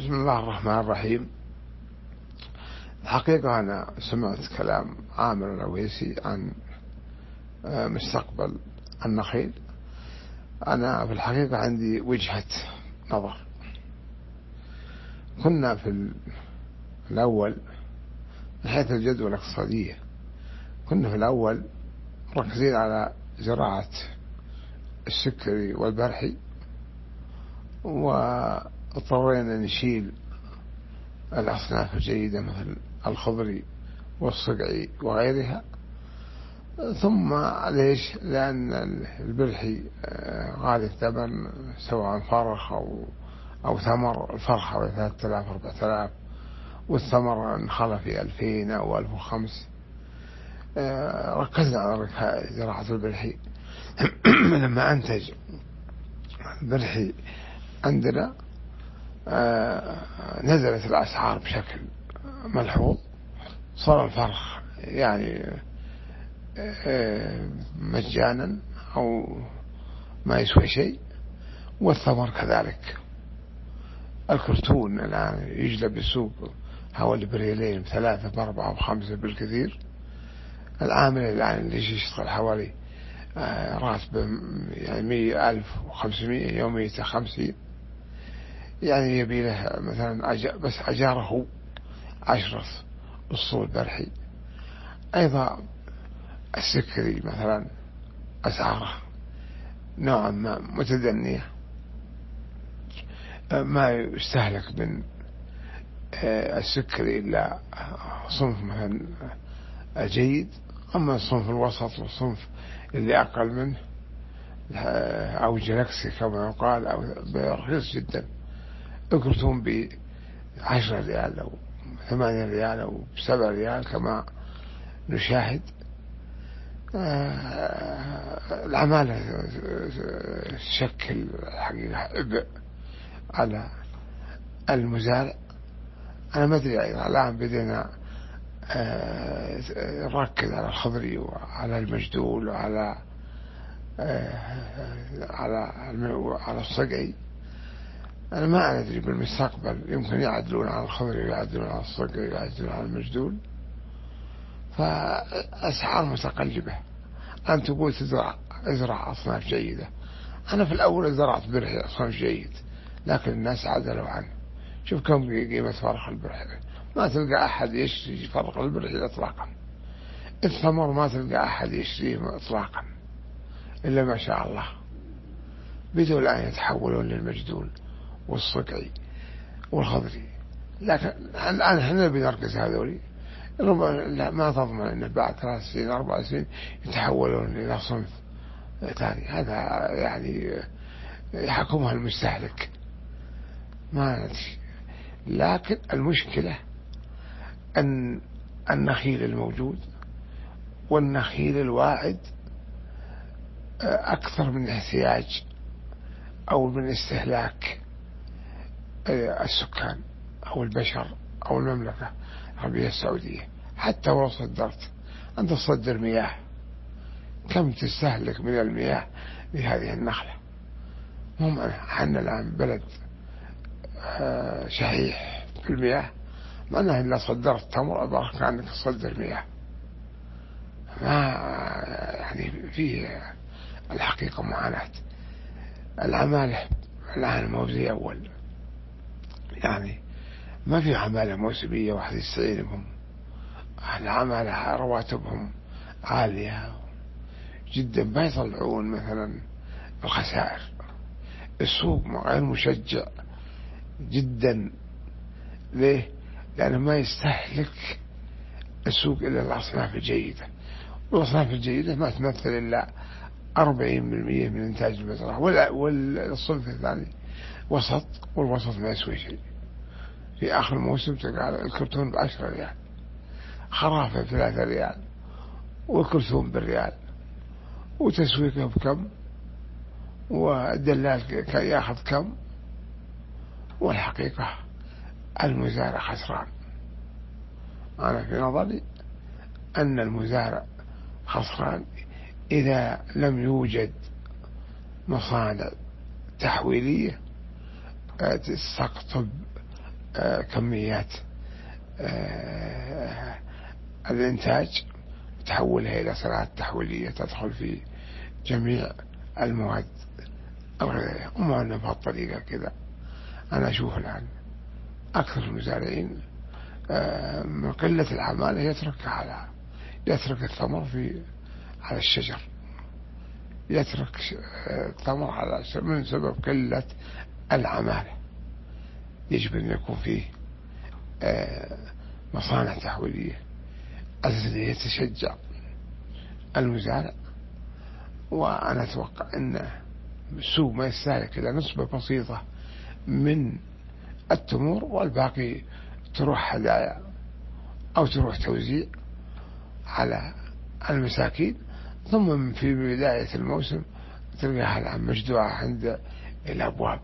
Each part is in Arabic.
بسم الله الرحمن الرحيم. الحقيقة أنا سمعت كلام عامر العويسي عن مستقبل النخيل. أنا في الحقيقة عندي وجهة نظر. كنا في الأول من حيث الجدوى الاقتصادية، كنا في الأول مركزين على زراعة السكري والبرحي، واضطرينا نشيل الأصناف الجيدة مثل الخضري والصقعي وغيرها. ثم ليش؟ لأن البرحي غالي الثمن، سواء فرخ أو ثمر. الفرخ حوالي 3000 4000، والثمر انخلى في 2000 أو 1005. ركزنا على زراعة البرحي. لما أنتج البرحي عندنا نزلت الأسعار بشكل ملحوظ. صار الفرخ يعني مجانا أو ما يسوى شيء، والثمر كذلك. الكرتون الآن يجلب بالسوق حوالي بريلين ب3 ب4 ب5 بالكثير. العامل الآن اللي يشتغل حوالي راتب يعني 100,500 يومية 50، يعني يبي له مثلا بس أجاره 10 أسطول برحي. أيضا السكري مثلا أسعاره نوعا ما متدنية، ما يستهلك من السكري إلا صنف مثلا جيد. أما الصنف الوسط والصنف اللي أقل منه أو جلاكسي كما يقال أو برخيص جدا. الكرتون ب10 ريال أو 8 ريال أو 7 ريال كما نشاهد. العمالة تشكل حقيقة عبء على المزارع. أنا ما أدري، الآن بدينا نركز على الخضري وعلى المجدول وعلى على الصقعي. أنا ما أدري بالمستقبل يمكن يعدلون على الخضري ويعدلون على الصقعي ويعدلون على المجدول. فأسعار متقلبة. أنت تقول ازرع أصناف جيدة. أنا في الأول زرعت برحي أصناف جيد، لكن الناس عدلوا عنه. شوف كم قيمة فرخ البرحي، ما تلقى أحد يشتري فرخ البرحي إطلاقا. الثمر ما تلقى أحد يشتريه إطلاقا إلا ما شاء الله. بدوا الآن يتحولون للمجدول والصقعي والخضري، لكن الآن احنا بنركز هذولي. لا، ما تضمن أن بعد 3 سنين 4 سنين يتحولون إلى صنف ثاني. هذا يعني يحكمها المستهلك، ما ندري. لكن المشكلة أن النخيل الموجود والنخيل الواعد أكثر من احتياج أو من استهلاك السكان أو البشر أو المملكة العربية السعودية. حتى ولو صدرت، أنت تصدر مياه، كم تستهلك من المياه لهذه النخلة؟ هم حنا الآن بلد شحيح في المياه، معناه إلا صدرت تمر أبارك عنك تصدر مياه. ما يعني فيه الحقيقة معاناة. العمالة الآن مو زي أول، يعني ما في عمالة موسمية واحد يستعينهم. العمالة رواتبهم عالية جدا، ما يطلعون مثلا الخسائر. السوق غير مشجع جدا. ليه؟ لأنه ما يستهلك السوق إلا الأصناف الجيدة، والأصناف الجيدة ما تمثل إلا 40% من إنتاج المزرعة. والصنف الثاني وسط، والوسط ما يسوي شيء. في آخر الموسم تلقى الكرتون ب10 ريال، خرافة 3 ريال، والكرتون بالريال، وتسويقه بكم، والدلال ياخذ كم. والحقيقة المزارع خسران. أنا في نظري أن المزارع خسران إذا لم يوجد مصانع تحويلية تستقطب كميات الإنتاج، تحولها إلى صناعات تحويلية تدخل في جميع المواد الغذائية. وما أن بهالطريقة كذا أنا أشوف الآن أكثر المزارعين من قلة العمالة يترك الثمر على الشجر، يترك الثمر على من سبب قلة العمالة. يجب أن يكون فيه مصانع تحويلية أساسا يتشجع المزارع. وأنا أتوقع أن السوق ما يستهلك إلا نسبة بسيطة من التمور، والباقي تروح هدايا أو تروح توزيع على المساكين. ثم في بداية الموسم تلقاها الآن مجدوعة عند الأبواب،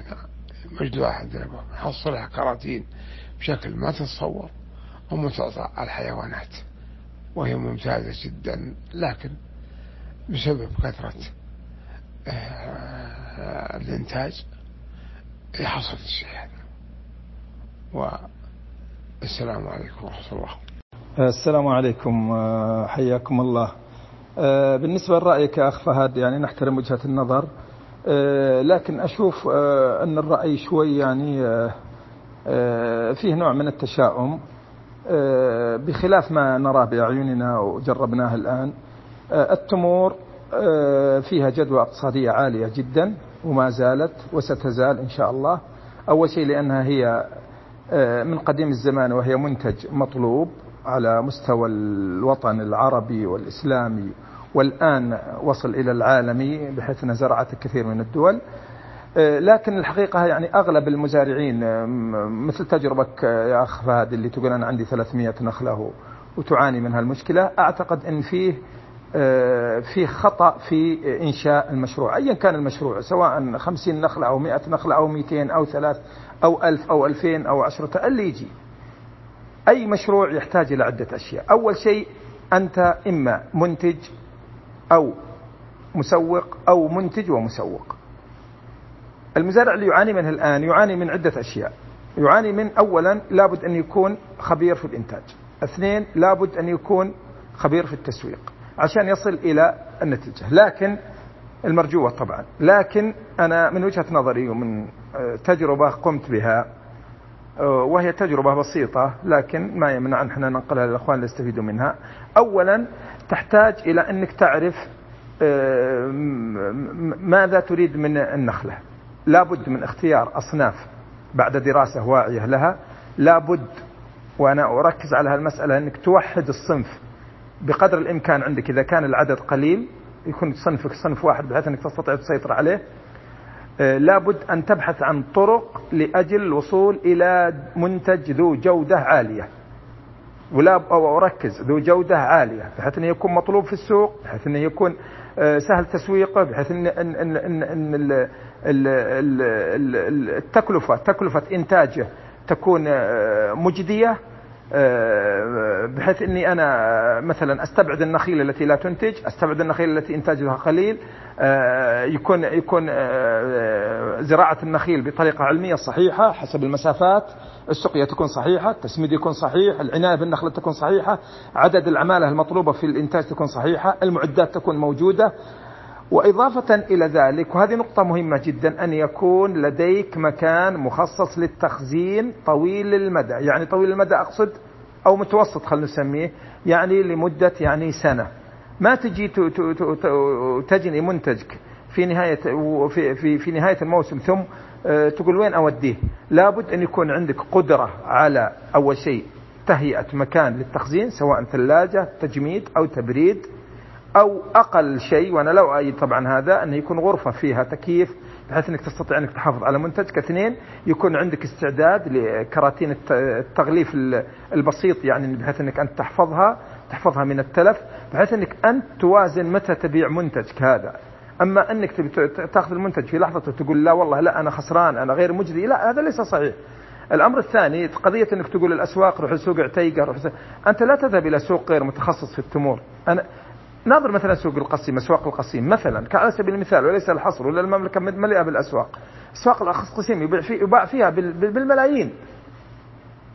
حصلها كراتين بشكل ما تتصور، ومتعطى الحيوانات، وهي ممتازة جدا، لكن بسبب كثرة الإنتاج يحصل الشيء هذا. والسلام عليكم ورحمة الله. السلام عليكم، حياكم الله. بالنسبة لرأيك يا أخ فهد، يعني نحترم وجهة النظر، لكن أشوف أن الرأي شوي يعني فيه نوع من التشاؤم بخلاف ما نراه بأعيننا وجربناه الآن. التمور فيها جدوى اقتصادية عالية جدا، وما زالت وستزال إن شاء الله. أول شيء لأنها هي من قديم الزمان وهي منتج مطلوب على مستوى الوطن العربي والإسلامي، والآن وصل إلى العالمي بحيث أنها زرعت الكثير من الدول. لكن الحقيقة يعني أغلب المزارعين مثل تجربك يا أخ فهد اللي تقول أنا عندي 300 نخلة وتعاني من هالمشكلة، أعتقد أن فيه خطأ في إنشاء المشروع أيا كان المشروع، سواء 50 نخلة أو 100 نخلة أو 200 أو 3 أو 1000 أو 2000 أو 10 اللي يجي. أي مشروع يحتاج إلى عدة أشياء. أول شيء أنت إما منتج أو مسوق أو منتج ومسوق. المزارع اللي يعاني منه الآن يعاني من عدة أشياء. يعاني من أولا لابد أن يكون خبير في الإنتاج، اثنين لابد أن يكون خبير في التسويق عشان يصل إلى النتيجة، لكن المرجوة طبعا. لكن أنا من وجهة نظري ومن تجربة قمت بها، وهي تجربة بسيطة لكن ما يمنع أن احنا ننقلها للأخوان اللي يستفيدوا منها. أولا تحتاج إلى أنك تعرف ماذا تريد من النخلة. لابد من اختيار أصناف بعد دراسة واعية لها. لابد، وأنا أركز على هالمسألة، أنك توحد الصنف بقدر الإمكان عندك. إذا كان العدد قليل يكون صنفك صنف واحد بحيث أنك تستطيع تسيطر عليه. لابد أن تبحث عن طرق لأجل الوصول إلى منتج ذو جودة عالية، أو أركز ذو جودة عالية بحيث أنه يكون مطلوب في السوق، بحيث أنه يكون سهل تسويقه، بحيث أن تكلفة إنتاجه تكون مجدية، بحيث أني أنا مثلا أستبعد النخيل التي لا تنتج، أستبعد النخيل التي إنتاجها قليل. يكون زراعة النخيل بطريقة علمية صحيحة حسب المسافات، السقية تكون صحيحة، التسميد يكون صحيح، العناية بالنخلة تكون صحيحة، عدد العمالة المطلوبة في الإنتاج تكون صحيحة، المعدات تكون موجودة. وإضافة إلى ذلك، وهذه نقطة مهمة جدا، أن يكون لديك مكان مخصص للتخزين طويل المدى. يعني طويل المدى أقصد أو متوسط خلنا نسميه، يعني لمدة يعني سنة. ما تجي تجني منتجك في نهاية الموسم ثم تقول وين أوديه. لابد أن يكون عندك قدرة على أول شيء تهيئة مكان للتخزين، سواء ثلاجة تجميد أو تبريد، أو أقل شيء، وأنا لا أؤيد طبعا هذا، أن يكون غرفة فيها تكييف بحيث أنك تستطيع أنك تحافظ على منتجك. اثنين، يكون عندك استعداد لكراتين التغليف البسيط، يعني بحيث أنك أنت تحفظها من التلف، بحيث أنك أنت توازن متى تبيع منتجك هذا. أما أنك تأخذ المنتج في لحظة وتقول لا والله لا أنا خسران أنا غير مجدي، لا، هذا ليس صحيح. الأمر الثاني قضية أنك تقول الأسواق روح لسوق عتيقة، أنت لا تذهب إلى سوق غير متخصص في التمور. أنا ناظر مثلا سوق القصيم، أسواق القصيم مثلا على سبيل المثال، وليس الحصر، ولا المملكة مليئة بالأسواق. أسواق القصيم يباع فيها بالملايين،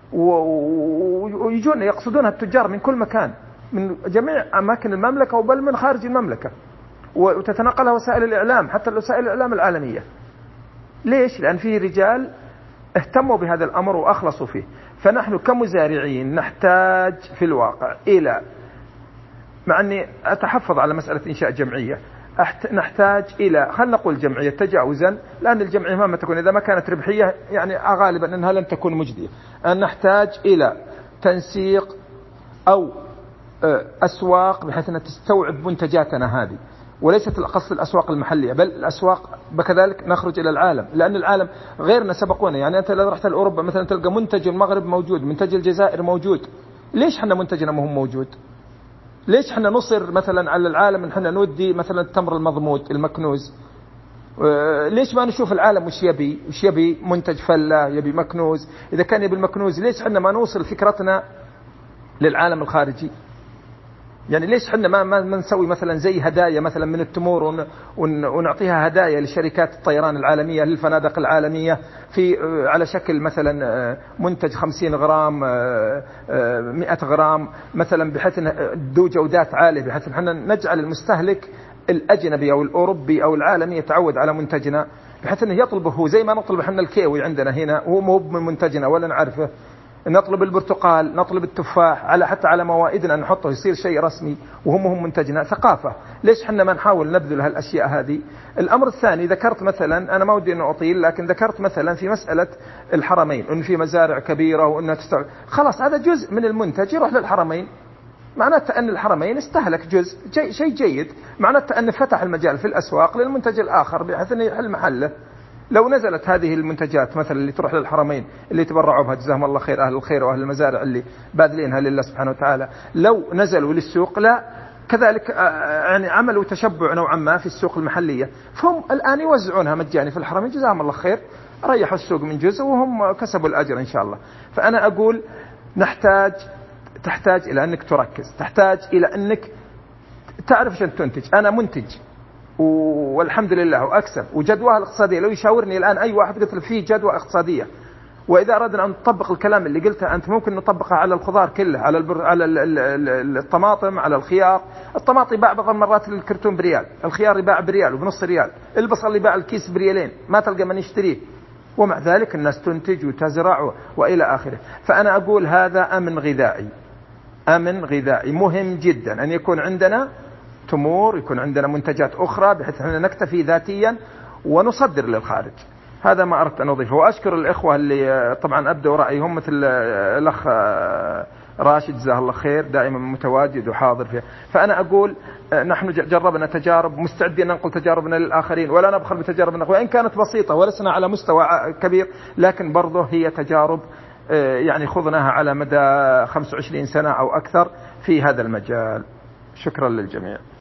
ويجون يقصدونها التجار من كل مكان، من جميع أماكن المملكة وبل من خارج المملكة، وتتنقلها وسائل الإعلام حتى وسائل الإعلام العالمية. ليش؟ لأن فيه رجال اهتموا بهذا الأمر وأخلصوا فيه. فنحن كمزارعين نحتاج في الواقع إلى، مع أني أتحفظ على مسألة إنشاء جمعية، نحتاج إلى، خلنا نقول جمعية تجاوزا، لأن الجمعية مهما تكون إذا ما كانت ربحية يعني غالبا أنها لن تكون مجدية، أن نحتاج إلى تنسيق أو أسواق بحيث أنها تستوعب منتجاتنا هذه، وليست القصد الأسواق المحلية بل الأسواق، بكذلك نخرج إلى العالم، لأن العالم غيرنا سبقونا. يعني أنت لو رحت لأوروبا مثلا تلقى منتج المغرب موجود، منتج الجزائر موجود، ليش حنا منتجنا ما هو موجود؟ ليش حنا نصر مثلا على العالم ان حنا نودي مثلا التمر المضمود المكنوز؟ ليش ما نشوف العالم وش يبي منتج فلة، يبي مكنوز؟ إذا كان يبي المكنوز ليش حنا ما نوصل فكرتنا للعالم الخارجي؟ يعني ليش حنا ما نسوي مثلا زي هدايا مثلا من التمور ونعطيها هدايا لشركات الطيران العالمية، للفنادق العالمية، في على شكل مثلا منتج 50 غرام 100 غرام مثلا، بحيث أن ذو جودات عالية، بحيث أن حنا نجعل المستهلك الأجنبي أو الأوروبي أو العالمي يتعود على منتجنا، بحيث أنه يطلبه هو زي ما نطلب حنا الكيوي عندنا هنا وهو مو من منتجنا ولا نعرفه، نطلب البرتقال، نطلب التفاح، على حتى على موائدنا نحطه يصير شيء رسمي وهم منتجنا. ثقافة، ليش حنا ما نحاول نبذل هالأشياء هذه؟ الأمر الثاني ذكرت مثلا، أنا ما ودي أن أطيل، لكن ذكرت مثلا في مسألة الحرمين أن في مزارع كبيرة وأنها خلاص هذا جزء من المنتج يروح للحرمين، معناته أن الحرمين استهلك جزء شيء جيد، معناته أن فتح المجال في الأسواق للمنتج الآخر بحيث أن يحل محله. لو نزلت هذه المنتجات مثلا اللي تروح للحرمين اللي تبرعوا بها جزاهم الله خير أهل الخير وأهل المزارع اللي باذلينها لله سبحانه وتعالى، لو نزلوا للسوق لا كذلك يعني عملوا تشبع نوعا ما في السوق المحلية، فهم الآن يوزعونها مجاني في الحرمين جزاهم الله خير، ريحوا السوق من جزء وهم كسبوا الأجر إن شاء الله. فأنا أقول تحتاج إلى أنك تركز، تحتاج إلى أنك تعرف شو تنتج. أنا منتج والحمد لله وأكسب وجدواها الاقتصادية، لو يشاورني الآن أي واحد قلت له فيه جدوى اقتصادية، وإذا أردنا أن نطبق الكلام اللي قلته أنت ممكن نطبقها على الخضار كله، على الطماطم، على الخيار. الطماطم يباع بعض المرات الكرتون بريال، الخيار يباع بريال وبنص ريال، البصل يباع الكيس بريالين، ما تلقى من يشتريه، ومع ذلك الناس تنتج وتزرع وإلى آخره. فأنا أقول هذا أمن غذائي مهم جدا أن يكون عندنا تمور، يكون عندنا منتجات أخرى بحيث أننا نكتفي ذاتيا ونصدر للخارج. هذا ما أردت أن أضيفه. وأشكر الإخوة اللي طبعا أبدوا رأيهم، مثل الأخ راشد جزاه الله خير دائما متواجد وحاضر فيه. فأنا أقول نحن جربنا تجارب، مستعدين ننقل تجاربنا للآخرين ولا نبخل بتجاربنا، وإن كانت بسيطة ولسنا على مستوى كبير، لكن برضه هي تجارب يعني خضناها على مدى 25 سنة أو أكثر في هذا المجال. شكرا للجميع.